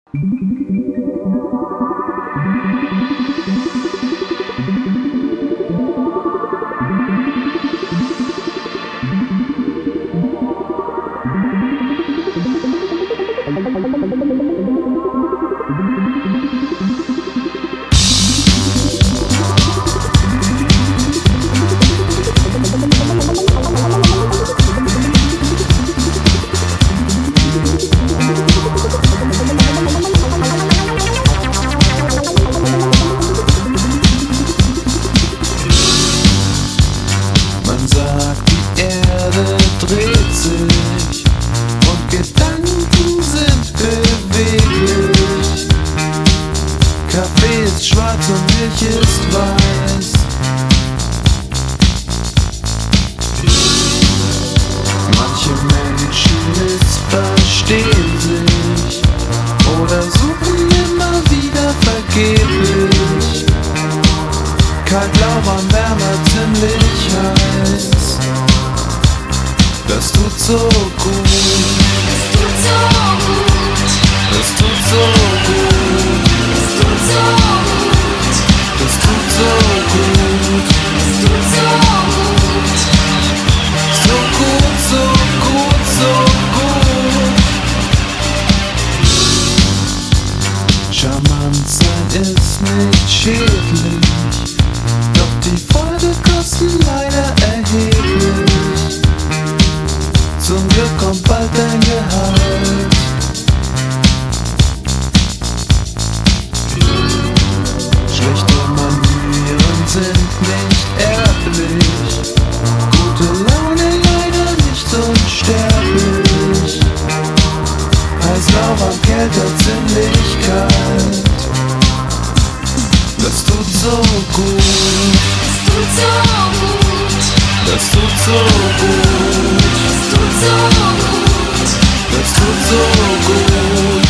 Man sagt, die Erde dreht sich und Gedanken sind beweglich. Kaffee ist schwarz und Milch ist weiß. Manche Menschen missverstehen sich oder suchen immer wieder vergeblich. Kalt, lauwarm, wärmer, ziemlich heiß. Das tut so gut. Das tut so gut. Das tut so gut. So gut, so gut, so gut. Charmant sein ist nicht schädlich. Doch die Folgekosten leider erheblich. Zum Glück kommt bald dein Gehalt. Schlechte Manieren sind nicht erblich. Gute Laune leider nicht unsterblich. Heiß, lauwarm, Kälte, ziemlich kalt. Das tut so gut. Das tut so gut. Das tut so gut.